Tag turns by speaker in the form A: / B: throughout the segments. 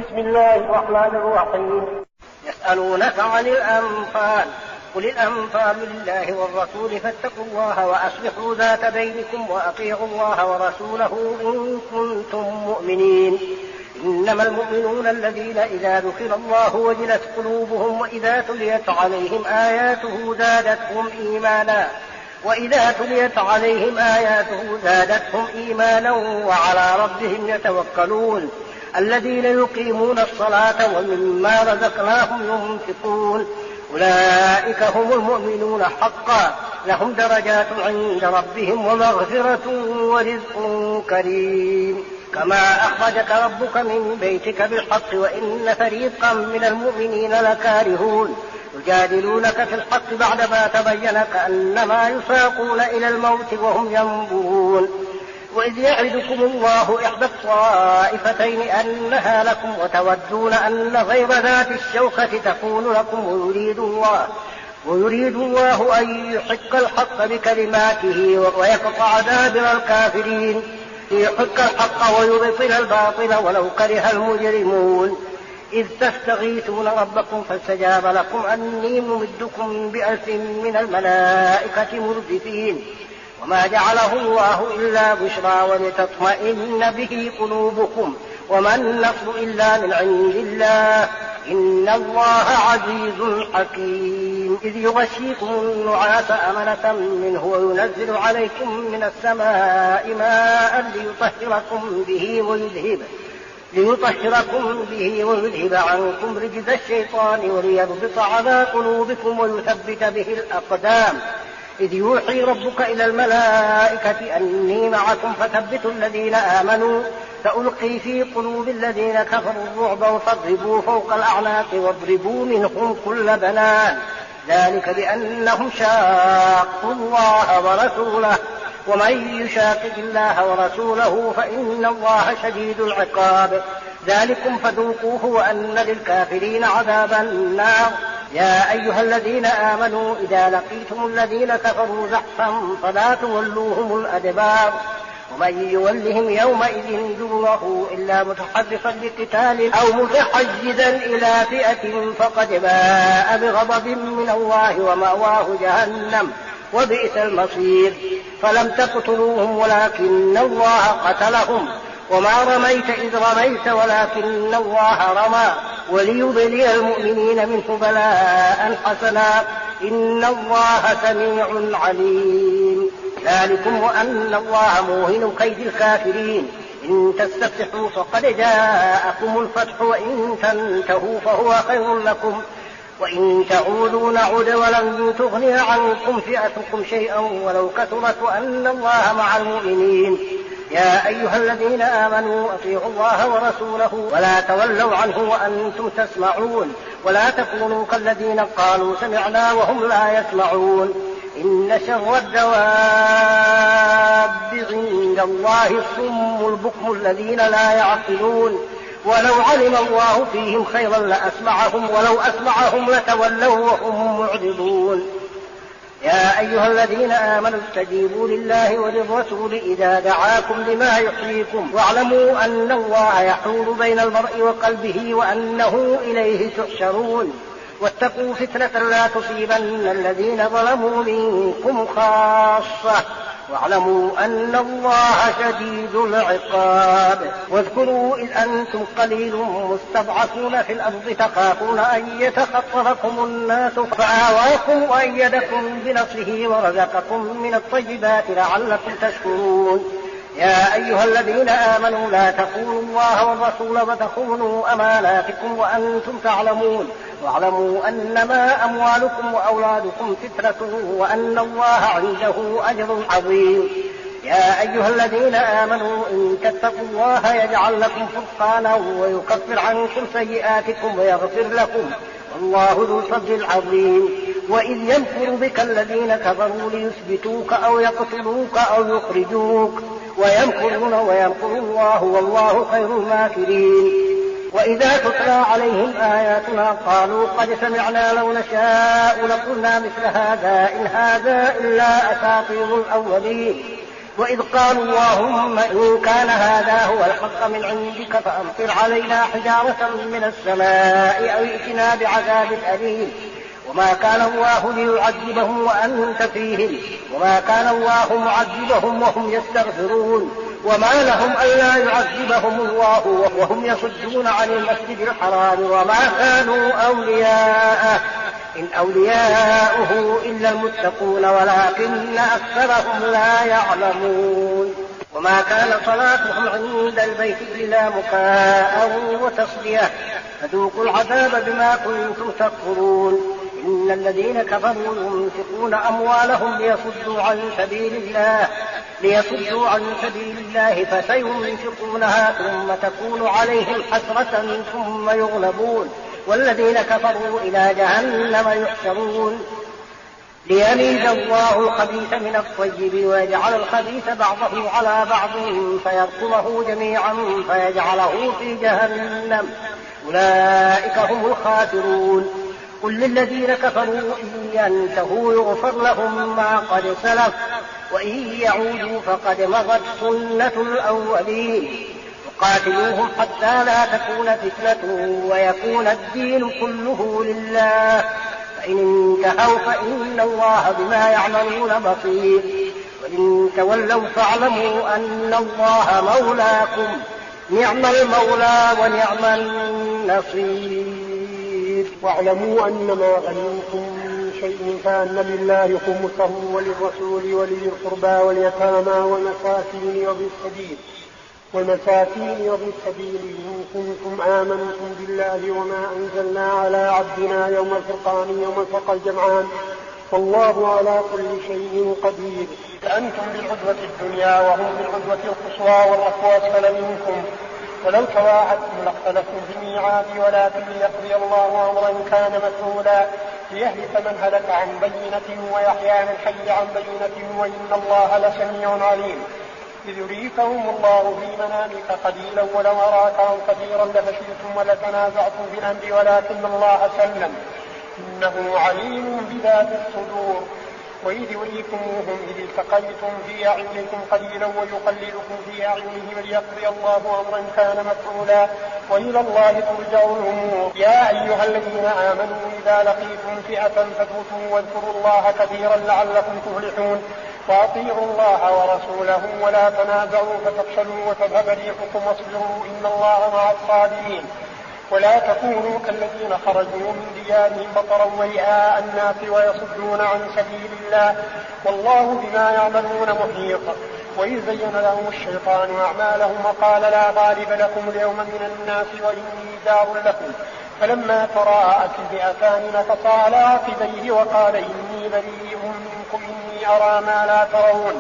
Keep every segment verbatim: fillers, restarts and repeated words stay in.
A: بسم الله الرحمن الرحيم. يسألونك عن الأنفال قل الأنفال لله والرسول فاتقوا الله وأصلحوا ذات بينكم وأطيعوا الله ورسوله إن كنتم مؤمنين. إنما المؤمنون الذين إذا ذكر الله وجلت قلوبهم وإذا تليت عليهم آياته زادتهم إيمانا وإذا تليت عليهم آياته زادتهم إيمانا وعلى ربهم يتوكلون. الذين يقيمون الصلاة ومما رزقناهم ينفقون أولئك هم المؤمنون حقا لهم درجات عند ربهم ومغفرة ورزق كريم. كما أخرجك ربك من بيتك بالحق وإن فريقا من المؤمنين لكارهون يجادلونك في الحق بعدما تبين كأنما يساقون إلى الموت وهم ينظرون. وإذ يعدكم الله إحدى الطائفتين أنها لكم وتودون أن غير ذات الشوكة تكون لكم ويريد الله, ويريد الله أن يحق الحق بكلماته ويقطع دابر الكافرين ليحق الحق ويبطل الباطل ولو كره المجرمون. إذ تستغيثون ربكم فاستجاب لكم أني ممدكم بألف من الملائكة مردفين وما جعله الله إلا بشرى ولتطمئن به قلوبكم وما النصر إلا من عند الله إن الله عزيز حكيم. إذ يغشيكم النعاس أمنة منه وينزل عليكم من السماء ماء ليطهركم به ويذهب ليطهركم به ويذهب عنكم رجز الشيطان وليربط على قلوبكم ويثبت به الأقدام. إذ يوحي ربك إلى الملائكة أني معكم فثبتوا الذين آمنوا فألقي في قلوب الذين كفروا الرعب فاضربوا فوق الأعناق واضربوا منهم كل بنان ذلك بأنهم شاقوا الله ورسوله ومن يشاقق الله ورسوله فإن الله شديد العقاب. ذلكم فذوقوه وأن للكافرين عذاب النار. يا أيها الذين آمنوا إذا لقيتم الذين كفروا زحفا فلا تولوهم الأدبار ومن يولهم يومئذ دبره إلا متحرفا لقتال أو متحيزا إلى فئة فقد باء بغضب من الله ومأواه جهنم وبئس المصير. فلم تقتلوهم ولكن الله قتلهم وما رميت إذ رميت ولكن الله رمى وليبلي المؤمنين منه بلاء حسنا إن الله سميع عليم. ذلكم وأن الله موهن كيد الكافرين. إن تستفتحوا فقد جاءكم الفتح وإن تنتهوا فهو خير لكم وإن تعودوا نعود ولن تغني عنكم فئتكم شيئا ولو كثرت وأن الله مع المؤمنين. يا أيها الذين آمنوا أطيعوا الله ورسوله ولا تولوا عنه وأنتم تسمعون ولا تكونوا كالذين قالوا سمعنا وهم لا يسمعون. إن شر الدواب عند الله الصم البكم الذين لا يعقلون ولو علم الله فيهم خيرا لأسمعهم ولو أسمعهم لتولوا وهم معرضون. يا أيها الذين آمنوا استجيبوا لله وللرسول إذا دعاكم لما يحييكم واعلموا أن الله يحول بين المرء وقلبه وأنه إليه تحشرون. واتقوا فتنة لا تصيبن الذين ظلموا منكم خاصة واعلموا أن الله شديد العقاب. واذكروا إذ أنتم قليل مستضعفون في الأرض تخافون أن يتخطفكم الناس فآواكم وأيدكم بنصره ورزقكم من الطيبات لعلكم تشكرون. يا أيها الذين آمنوا لا تخونوا الله والرسول وتخونوا أماناتكم وأنتم تعلمون واعلموا أنما أموالكم وأولادكم فتنة وأن الله عنده أجر عظيم. يا أيها الذين آمنوا إن تتقوا الله يجعل لكم فرقانا ويكفر عنكم سيئاتكم ويغفر لكم والله ذو الفضل العظيم. وإذ يمكر بك الذين كفروا ليثبتوك أو يقتلوك أو يخرجوك ويمكرون ويمكر الله والله خير الماكرين. وإذا تتلى عليهم آياتنا قالوا قد سمعنا لو نشاء لقلنا مثل هذا إن هذا إلا أساطير الأولين وإذ قالوا اللهم إن كان هذا هو الحق من عندك فأمطر علينا حجارة من السماء أو ائتنا بعذاب أليم وما كان الله ليعذبهم وأنت فيهم وما كان الله معذبهم وهم يستغفرون وما لهم ألا يعذبهم الله وهم يصدون عن المسجد الحرام وما كانوا أولياءه إن أولياؤه إلا المتقون ولكن أكثرهم لا يعلمون وما كان صلاتهم عند البيت إلا مكاء وتصدية فذوقوا العذاب بما كنتم تكفرون إن الذين كفروا ينفقون أموالهم ليصدوا عن سبيل الله ليصدوا عن سبيل الله فسينفقونها ثم تكون عليهم حسرة ثم يغلبون والذين كفروا إلى جهنم يحشرون ليميز الله الخبيث من الطيب ويجعل الخبيث بعضه على بعض فيركمه جميعا فيجعله في جهنم أولئك هم الخاسرون قل للذين كفروا إن ينتهوا يغفر لهم ما قد سلف وإن يعودوا فقد مضت سنة الأولين وقاتلوهم حتى لا تكون فتنة ويكون الدين كله لله فإن انتهوا فإن الله بما يعملون بصير وإن تولوا فاعلموا أن الله مولاكم نعم المولى ونعم النصير
B: واعلموا أنما غنمتم من شيء فأن لله خمسه وللرسول ولذي القربى واليتامى والمساكين وابن السبيل والمساكين وابن السبيل إن كنتم آمنتم بالله وما أنزلنا على عبدنا يوم الفرقان يوم التقى الجمعان والله على كل شيء قدير. أنتم بالعدوة الدنيا وهم بالعدوة القصوى والركب أسفل منكم ولو تواعدتم لاختلفتم في الميعاد ولكن ليقضي الله أمرا كان مفعولا ليهلك من هلك عن بينة ويحيى من حي عن بينة وإن الله لسميع عليم. إذ يريكهم الله في منامك قليلا ولو أراكهم كثيرا لفشلتم ولتنازعتم في الأمر ولكن الله سلم إنه عليم بذات الصدور. وإذ يريكموهم إذ التقيتم في أعينكم قليلا ويقللكم في أعينهم ليقضي الله أمرا كان مفعولا وإلى الله ترجع الأمور. يا أيها الذين آمنوا إذا لقيتم فئة فاثبتوا واذكروا الله كثيرا لعلكم تفلحون وأطيعوا الله ورسوله ولا تنازعوا فتفشلوا وتذهب ريحكم واصبروا إن الله مع الصابرين. ولا تكونوا كالذين خرجوا من ديارهم بطرا ورئاء الناس ويصدون عن سبيل الله والله بما يعملون محيط. وإذ زين لهم الشيطان أعمالهم وقال لا غالب لكم اليوم من الناس وإني دار لكم فلما تراءت الفئتان نكص على عقبيه وقال إني بريء منكم إني أرى ما لا ترون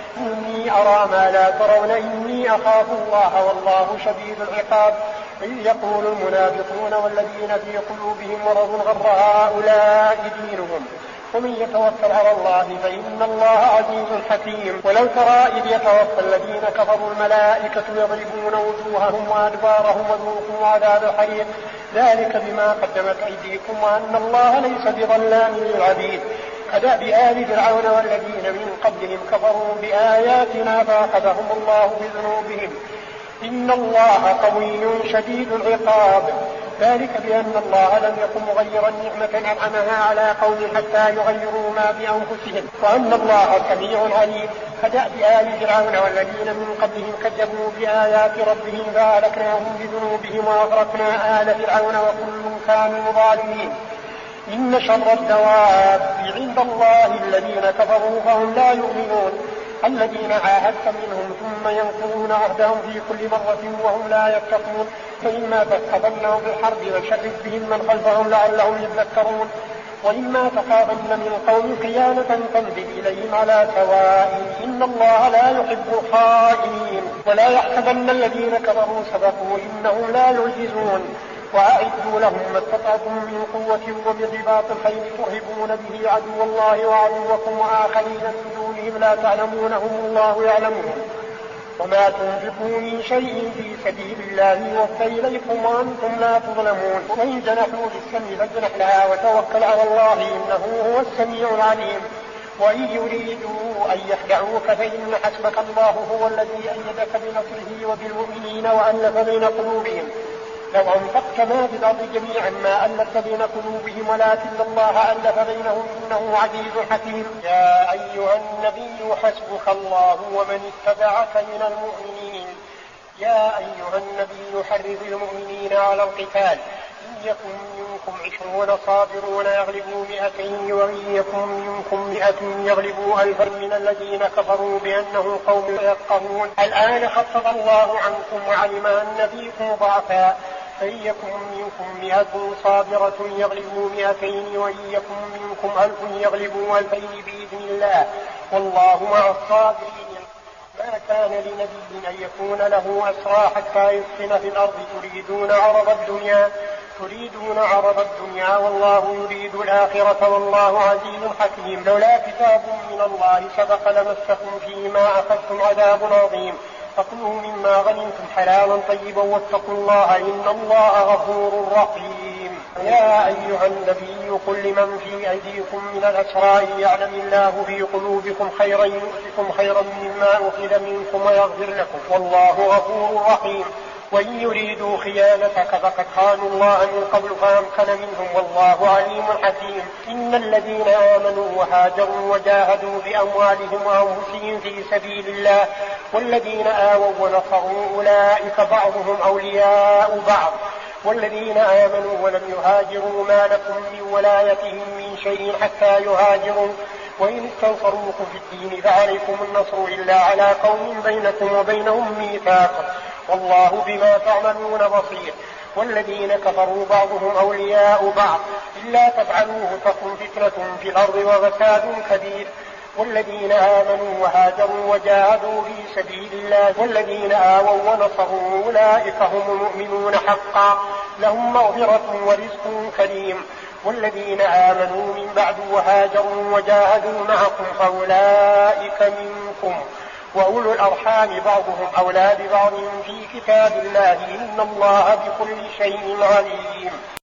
B: إني أرى ما لا ترون إني أخاف الله والله شديد العقاب. إذ يقول المنافقون والذين في قلوبهم مرض غر هؤلاء دينهم ومن يتوكل على الله فإن الله عزيز حكيم. ولو ترى إذ يتوفى الذين كفروا الملائكة يضربون وجوههم وأدبارهم وذوقوا عذاب الحريق ذلك بما قدمت أيديكم وأن الله ليس بظلام للعبيد. كدأب آل فرعون والذين من قبلهم كفروا بآياتنا فأخذهم الله بذنوبهم إن الله قوي شديد العقاب. ذلك بأن الله لم يكن مغيرا نعمة أنعمها على قوم حتى يغيروا ما بأنفسهم وأن الله سميع عليم. كدأب آل فرعون والذين من قبلهم كذبوا بآيات ربهم فأهلكناهم بذنوبهم وأغرقنا آل فرعون وكل كانوا ظالمين. إن شر الدواب عند الله الذين كفروا فهم لا يؤمنون الذين عاهدت منهم ثم ينقضون عهدهم في كل مرة وهم لا يتقون فإما تثقفنهم في الحرب فشرد بهم من خلفهم لعلهم يذكرون وإما تخافن من قوم خيانة فانبذ إليهم على سواء إن الله لا يحب الخائنين. ولا يحسبن الذين كفروا سبقوا إنهم لا يعجزون. وأعدوا لهم ما استطعتم من قوة ومن رباط الخيل ترهبون به عدو الله وعدوكم وآخرين من دونهم لا تعلمونهم الله يعلمهم. وما تنفقوا من شيء في سبيل الله يوفى إليكم وأنتم لا تظلمون. وإن جنحوا للسلم فاجنح لها وتوكل على الله إنه هو السميع العليم. وإن يريدوا أن يخدعوك فإن حسبك الله هو الذي أيدك بنصره وبالمؤمنين وألف بين قلوبهم لو أنفقت ما في الأرض جميعا ما ألفت بين قلوبهم ولكن الله ألف بينهم إنه عزيز حكيم. يا أيها النبي حسبك الله ومن اتبعك من المؤمنين. يا أيها النبي حرض المؤمنين على القتال إن يكن منكم عشرون صابرون يغلبوا مئتين وإن يكن منكم مئة يغلبوا ألفا من الذين كفروا بأنهم قوم يفقهون. الآن خفف الله عنكم وعلم أن فيكم ضعفا فإن يكن منكم مئة صابرة يغلبوا مئتين وإن يكن منكم ألف يغلبوا ألفين بإذن الله والله مع الصابرين. ما كان لنبي أن يكون له أسرى حتى يسكن في الأرض تريدون عرض الدنيا تريدون عرض الدنيا والله يريد الآخرة والله عزيز حكيم. لولا كتاب من الله سبق لمسكم فيما أخذتم عذاب عظيم فكلوا مما غنمتم حلالا طيبا واتقوا الله إن الله غفور رحيم. يا أيها النبي قل لمن في أيديكم من الأسرى يعلم الله في قلوبكم خيرا يؤتكم خيرا مما أخذ منكم ويغفر لكم والله غفور رحيم. وإن يريدوا خيانتك فقد خانوا الله من قبل فأمكن منهم والله عليم حكيم. إن الذين آمنوا وهاجروا وجاهدوا بأموالهم وأنفسهم في سبيل الله والذين آووا ونصروا أولئك بعضهم أولياء بعض والذين آمنوا ولم يهاجروا ما لكم من ولايتهم من شيء حتى يهاجروا وإن استنصروكم في الدين فعليكم النصر إلا على قوم بينكم وبينهم ميثاق والله بما تعملون بصير. والذين كفروا بعضهم أولياء بعض إلا تفعلوه تكن فتنة في الأرض وفساد كبير. والذين آمنوا وهاجروا وجاهدوا في سبيل الله والذين آووا ونصروا أولئك هم المؤمنون حقا لهم مغفرة ورزق كريم. والذين آمنوا من بعد وهاجروا وجاهدوا معكم فأولئك منكم وأولو الأرحام بعضهم أولى ببعض في كتاب الله إن الله بكل شيء عليم.